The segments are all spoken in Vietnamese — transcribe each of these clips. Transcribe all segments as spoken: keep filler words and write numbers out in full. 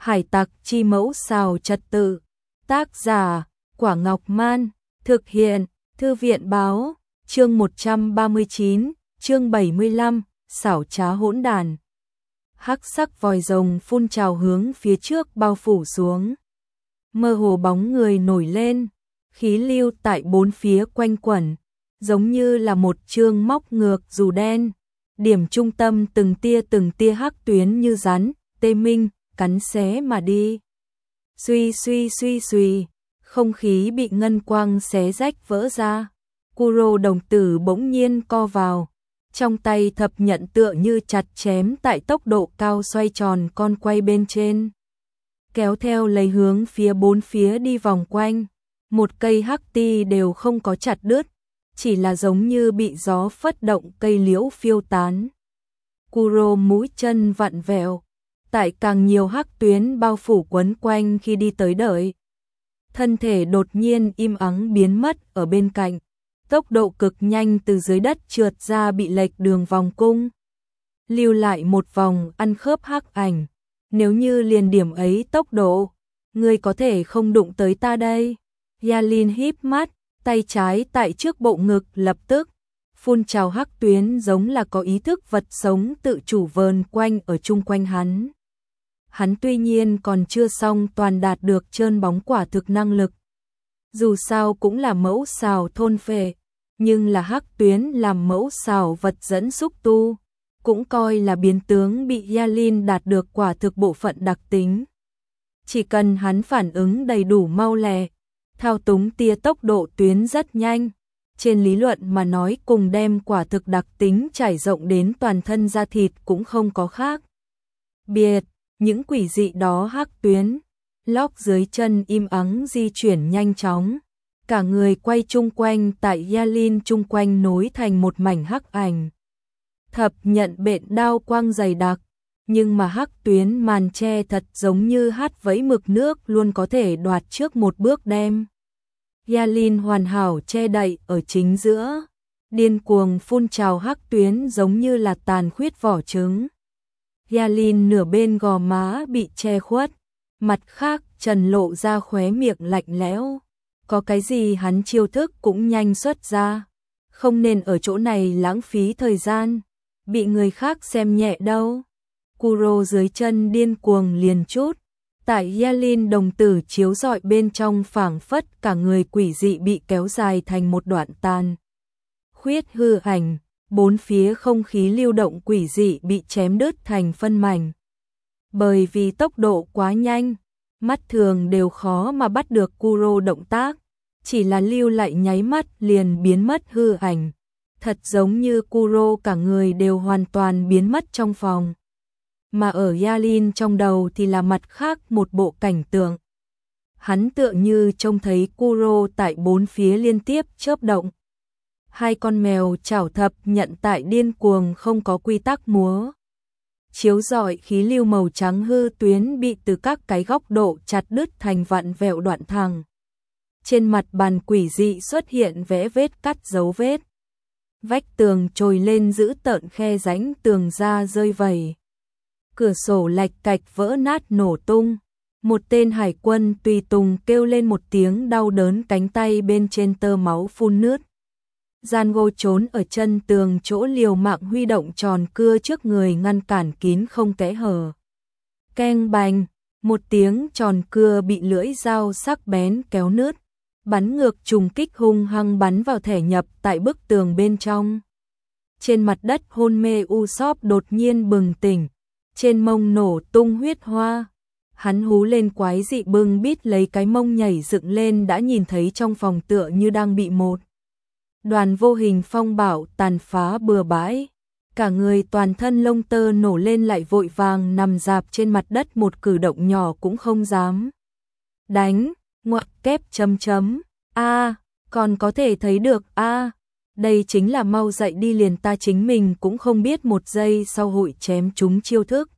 Hải tặc chi mẫu xào trật tự. Tác giả, Quả Ngọc Man. Thực hiện, Thư viện báo. Chương một trăm ba mươi chín, chương bảy mươi lăm, xảo trá hỗn đàn. Hắc sắc vòi rồng phun trào hướng phía trước bao phủ xuống. Mơ hồ bóng người nổi lên, khí lưu tại bốn phía quanh quẩn, giống như là một chương móc ngược dù đen. Điểm trung tâm từng tia từng tia hắc tuyến như rắn, tê minh, cắn xé mà đi. Suy suy suy suy, không khí bị ngân quang xé rách vỡ ra. Kuro đồng tử bỗng nhiên co vào, trong tay thập nhận tựa như chặt chém tại tốc độ cao xoay tròn con quay bên trên. Kéo theo lấy hướng phía bốn phía đi vòng quanh, một cây hắc ti đều không có chặt đứt, chỉ là giống như bị gió phất động cây liễu phiêu tán. Kuro mũi chân vặn vẹo, tại càng nhiều hắc tuyến bao phủ quấn quanh khi đi tới đợi. Thân thể đột nhiên im ắng biến mất ở bên cạnh, tốc độ cực nhanh từ dưới đất trượt ra bị lệch đường vòng cung. Lưu lại một vòng ăn khớp hắc ảnh, nếu như liền điểm ấy tốc độ, ngươi có thể không đụng tới ta đây. Yalin híp mắt, tay trái tại trước bộ ngực lập tức phun trào hắc tuyến giống là có ý thức vật sống tự chủ vờn quanh ở chung quanh hắn. Hắn tuy nhiên còn chưa xong toàn đạt được trơn bóng quả thực năng lực. Dù sao cũng là mẫu xào thôn phệ, nhưng là hắc tuyến làm mẫu xào vật dẫn xúc tu, cũng coi là biến tướng bị Yalin đạt được quả thực bộ phận đặc tính. Chỉ cần hắn phản ứng đầy đủ mau lẹ, thao túng tia tốc độ tuyến rất nhanh, trên lý luận mà nói cùng đem quả thực đặc tính trải rộng đến toàn thân da thịt cũng không có khác biệt. Những quỷ dị đó hắc tuyến, lóc dưới chân im ắng di chuyển nhanh chóng, cả người quay chung quanh tại Yalin chung quanh nối thành một mảnh hắc ảnh. Thập nhận bện đao quang dày đặc, nhưng mà hắc tuyến màn che thật giống như hát vẫy mực nước luôn có thể đoạt trước một bước đem. Yalin hoàn hảo che đậy ở chính giữa, điên cuồng phun trào hắc tuyến giống như là tàn khuyết vỏ trứng. Yalin nửa bên gò má bị che khuất, mặt khác trần lộ ra khóe miệng lạnh lẽo. Có cái gì hắn chiêu thức cũng nhanh xuất ra, không nên ở chỗ này lãng phí thời gian, bị người khác xem nhẹ đâu. Kuro dưới chân điên cuồng liền chút, tại Yalin đồng tử chiếu rọi bên trong phảng phất cả người quỷ dị bị kéo dài thành một đoạn tàn khuyết hư ảnh. Bốn phía không khí lưu động quỷ dị bị chém đứt thành phân mảnh. Bởi vì tốc độ quá nhanh, mắt thường đều khó mà bắt được Kuro động tác, chỉ là lưu lại nháy mắt liền biến mất hư ảnh. Thật giống như Kuro cả người đều hoàn toàn biến mất trong phòng. Mà ở Yalin trong đầu thì là mặt khác một bộ cảnh tượng. Hắn tựa như trông thấy Kuro tại bốn phía liên tiếp chớp động. Hai con mèo chảo thập nhận tại điên cuồng không có quy tắc múa. Chiếu rọi khí lưu màu trắng hư tuyến bị từ các cái góc độ chặt đứt thành vặn vẹo đoạn thẳng. Trên mặt bàn quỷ dị xuất hiện vẽ vết cắt dấu vết. Vách tường trồi lên giữ tợn khe rãnh tường ra rơi vẩy. Cửa sổ lạch cạch vỡ nát nổ tung. Một tên hải quân tùy tùng kêu lên một tiếng đau đớn, cánh tay bên trên tơ máu phun nước. Django trốn ở chân tường chỗ liều mạng huy động tròn cưa trước người ngăn cản kín không kẽ hở. Keng bành, một tiếng tròn cưa bị lưỡi dao sắc bén kéo nứt, bắn ngược trùng kích hung hăng bắn vào thẻ nhập tại bức tường bên trong. Trên mặt đất hôn mê Usopp đột nhiên bừng tỉnh, trên mông nổ tung huyết hoa. Hắn hú lên quái dị bưng bít lấy cái mông nhảy dựng lên, đã nhìn thấy trong phòng tựa như đang bị một đoàn vô hình phong bạo tàn phá bừa bãi, cả người toàn thân lông tơ nổ lên, lại vội vàng nằm rạp trên mặt đất, một cử động nhỏ cũng không dám. Đánh, ngoặc kép chấm chấm, a, còn có thể thấy được a, đây chính là mau dậy đi, liền ta chính mình cũng không biết một giây sau hội chém chúng chiêu thức.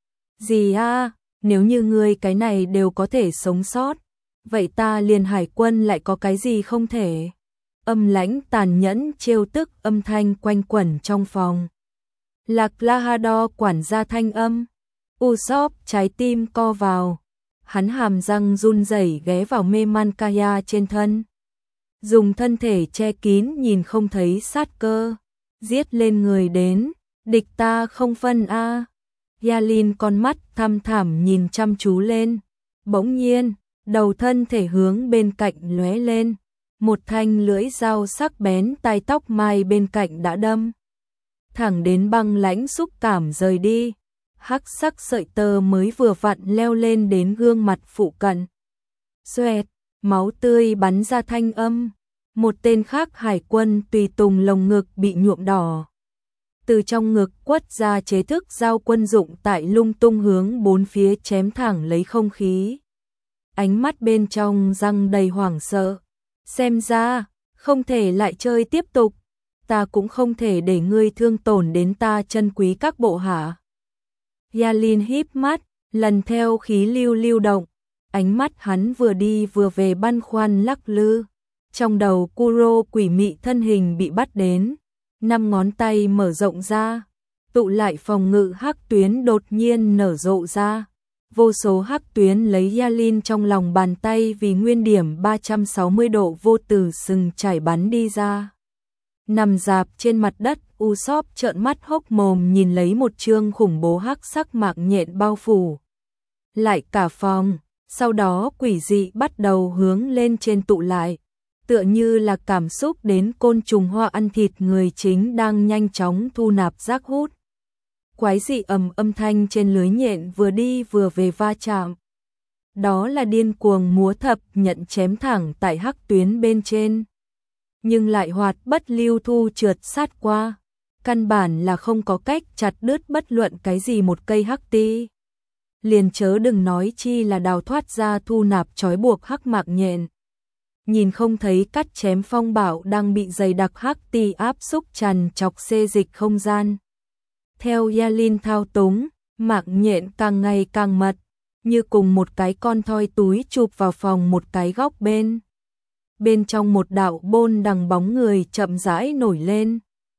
Gì a, nếu như ngươi cái này đều có thể sống sót, vậy ta liền hải quân lại có cái gì không thể. Âm lãnh tàn nhẫn trêu tức âm thanh quanh quẩn trong phòng. Lạc La Ha Đo quản gia thanh âm. Usopp trái tim co vào, Hắn hàm răng run rẩy ghé vào mê man Kaya trên thân. Dùng thân thể che kín nhìn không thấy sát cơ. Giết lên người đến, địch ta không phân a. À. Yalin con mắt thăm thẳm nhìn chăm chú lên. Bỗng nhiên, đầu thân thể hướng bên cạnh lóe lên. Một thanh lưỡi dao sắc bén tai tóc mai bên cạnh đã đâm. Thẳng đến băng lãnh xúc cảm rời đi. Hắc sắc sợi tơ mới vừa vặn leo lên đến gương mặt phụ cận. Xoẹt, máu tươi bắn ra thanh âm. Một tên khác hải quân tùy tùng lồng ngực bị nhuộm đỏ. Từ trong ngực quất ra chế thức dao quân dụng tại lung tung hướng bốn phía chém thẳng lấy không khí. Ánh mắt bên trong răng đầy hoảng sợ. Xem ra, không thể lại chơi tiếp tục. Ta cũng không thể để ngươi thương tổn đến ta chân quý các bộ hạ. Yalin híp mắt, lần theo khí lưu lưu động. Ánh mắt hắn vừa đi vừa về băn khoăn lắc lư. Trong đầu Kuro quỷ mị thân hình bị bắt đến. Năm ngón tay mở rộng ra. Tụ lại phòng ngự hắc tuyến đột nhiên nở rộ ra. Vô số hắc tuyến lấy Yalin trong lòng bàn tay vì nguyên điểm ba trăm sáu mươi độ vô tử sừng chảy bắn đi ra. Nằm dạp trên mặt đất, Usopp trợn mắt hốc mồm nhìn lấy một chương khủng bố hắc sắc mạng nhện bao phủ lại cả phòng, sau đó quỷ dị bắt đầu hướng lên trên tụ lại, tựa như là cảm xúc đến côn trùng hoa ăn thịt người chính đang nhanh chóng thu nạp rác hút. Quái dị ầm âm thanh trên lưới nhện vừa đi vừa về va chạm. Đó là điên cuồng múa thập nhận chém thẳng tại hắc tuyến bên trên. Nhưng lại hoạt bất lưu thu trượt sát qua. Căn bản là không có cách chặt đứt bất luận cái gì một cây hắc ti. Liền chớ đừng nói chi là đào thoát ra thu nạp trói buộc hắc mạc nhện. Nhìn không thấy cắt chém phong bảo đang bị dày đặc hắc ti áp xúc tràn chọc xê dịch không gian. Theo Yalin thao túng, mạc nhện càng ngày càng mật, như cùng một cái con thoi túi chụp vào phòng một cái góc bên. Bên trong một đạo bôn đằng bóng người chậm rãi nổi lên.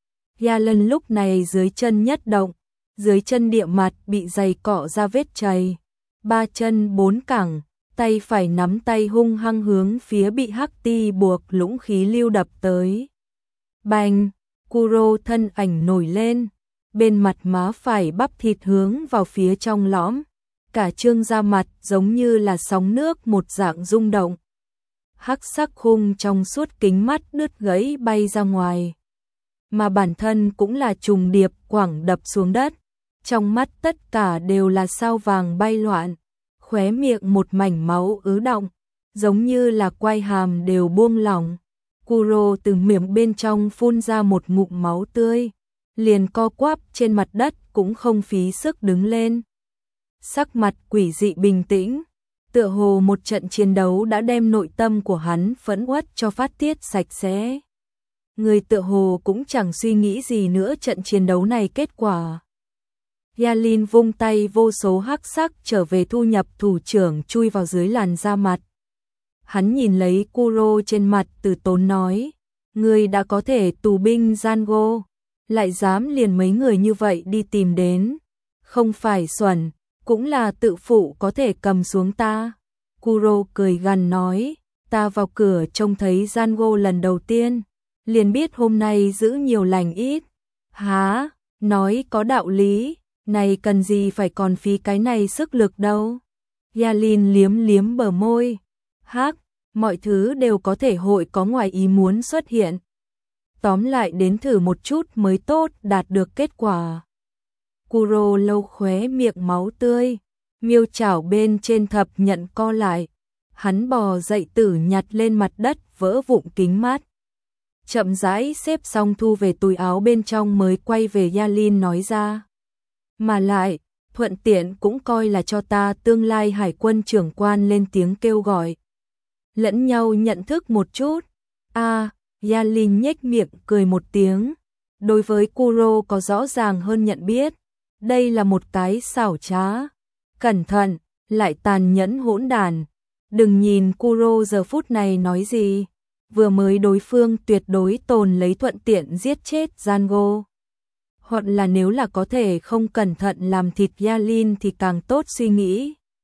Yalin lúc này dưới chân nhất động, dưới chân địa mặt bị giày cọ ra vết chày. Ba chân bốn cẳng, tay phải nắm tay hung hăng hướng phía bị hắc ti buộc lũng khí lưu đập tới. Bành, Kuro thân ảnh nổi lên, bên mặt má phải bắp thịt hướng vào phía trong lõm. Cả trương da mặt giống như là sóng nước một dạng rung động. Hắc sắc khung trong suốt kính mắt đứt gãy bay ra ngoài. Mà bản thân cũng là trùng điệp quẳng đập xuống đất. Trong mắt tất cả đều là sao vàng bay loạn. Khóe miệng một mảnh máu ứ động, giống như là quai hàm đều buông lỏng. Kuro từ miệng bên trong phun ra một ngụm máu tươi, liền co quắp trên mặt đất cũng không phí sức đứng lên. Sắc mặt quỷ dị bình tĩnh, tựa hồ một trận chiến đấu đã đem nội tâm của hắn phẫn uất cho phát tiết sạch sẽ. Người tựa hồ cũng chẳng suy nghĩ gì nữa trận chiến đấu này kết quả. Yalin vung tay vô số hắc sắc trở về thu nhập thủ trưởng chui vào dưới làn da mặt. Hắn nhìn lấy Kuro trên mặt từ tốn nói, người đã có thể tù binh Zango, lại dám liền mấy người như vậy đi tìm đến. Không phải xuẩn, cũng là tự phụ có thể cầm xuống ta. Kuro cười gằn nói, ta vào cửa trông thấy Zango lần đầu tiên, liền biết hôm nay giữ nhiều lành ít. Há, nói có đạo lý, này cần gì phải còn phí cái này sức lực đâu. Yalin liếm liếm bờ môi, hắc, mọi thứ đều có thể hội có ngoài ý muốn xuất hiện. Tóm lại đến thử một chút mới tốt đạt được kết quả. Kuro lâu khóe miệng máu tươi, miêu chảo bên trên thập nhận co lại. Hắn bò dậy tử nhặt lên mặt đất vỡ vụn kính mắt. Chậm rãi xếp xong thu về túi áo bên trong mới quay về Yalin nói ra. Mà lại, thuận tiện cũng coi là cho ta tương lai hải quân trưởng quan lên tiếng kêu gọi. Lẫn nhau nhận thức một chút. A, à, Yalin nhếch miệng cười một tiếng. Đối với Kuro có rõ ràng hơn nhận biết. Đây là một cái xảo trá, cẩn thận, lại tàn nhẫn hỗn đản. Đừng nhìn Kuro giờ phút này nói gì. Vừa mới đối phương tuyệt đối tồn lấy thuận tiện giết chết Zango. Hoặc là nếu là có thể không cẩn thận làm thịt Yalin thì càng tốt suy nghĩ.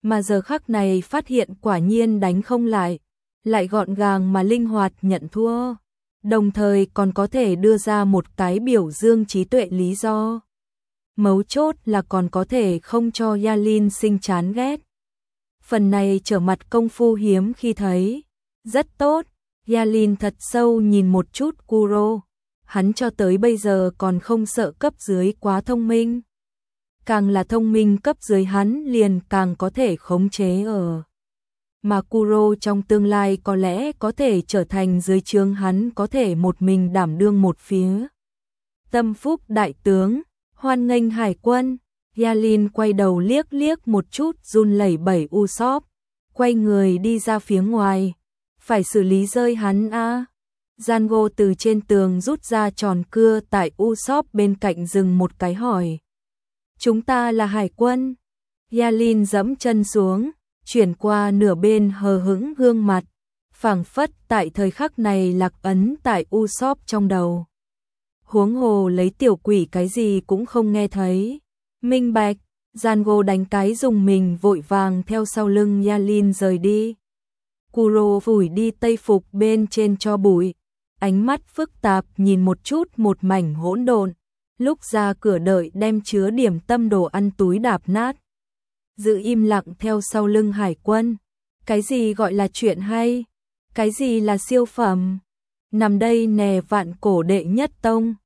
mà giờ khắc này phát hiện quả nhiên đánh không lại, lại gọn gàng mà linh hoạt nhận thua, đồng thời còn có thể đưa ra một cái biểu dương trí tuệ lý do. Mấu chốt là còn có thể không cho Yalin sinh chán ghét. Phần này trở mặt công phu hiếm khi thấy. Rất tốt, Yalin thật sâu nhìn một chút Kuro. Hắn cho tới bây giờ còn không sợ cấp dưới quá thông minh. Càng là thông minh cấp dưới hắn liền càng có thể khống chế ở. Mà Kuro trong tương lai có lẽ có thể trở thành dưới trướng hắn, có thể một mình đảm đương một phía. Tâm phúc đại tướng, hoan nghênh hải quân. Yalin quay đầu liếc liếc một chút run lẩy bẩy Usopp, quay người đi ra phía ngoài. Phải xử lý rơi hắn a. À. Django từ trên tường rút ra tròn cưa tại Usopp bên cạnh dừng một cái hỏi. Chúng ta là hải quân. Yalin giẫm chân xuống, chuyển qua nửa bên hờ hững gương mặt, phảng phất tại thời khắc này lạc ấn tại Usopp trong đầu. Huống hồ lấy tiểu quỷ cái gì cũng không nghe thấy. Minh bạch, Django đánh cái dùng mình vội vàng theo sau lưng Yalin rời đi. Kuro phủi đi tây phục bên trên cho bụi, ánh mắt phức tạp nhìn một chút một mảnh hỗn độn, lúc ra cửa đợi đem chứa điểm tâm đồ ăn túi đạp nát. Giữ im lặng theo sau lưng hải quân. Cái gì gọi là chuyện hay? Cái gì là siêu phẩm? Nằm đây nè vạn cổ đệ nhất tông.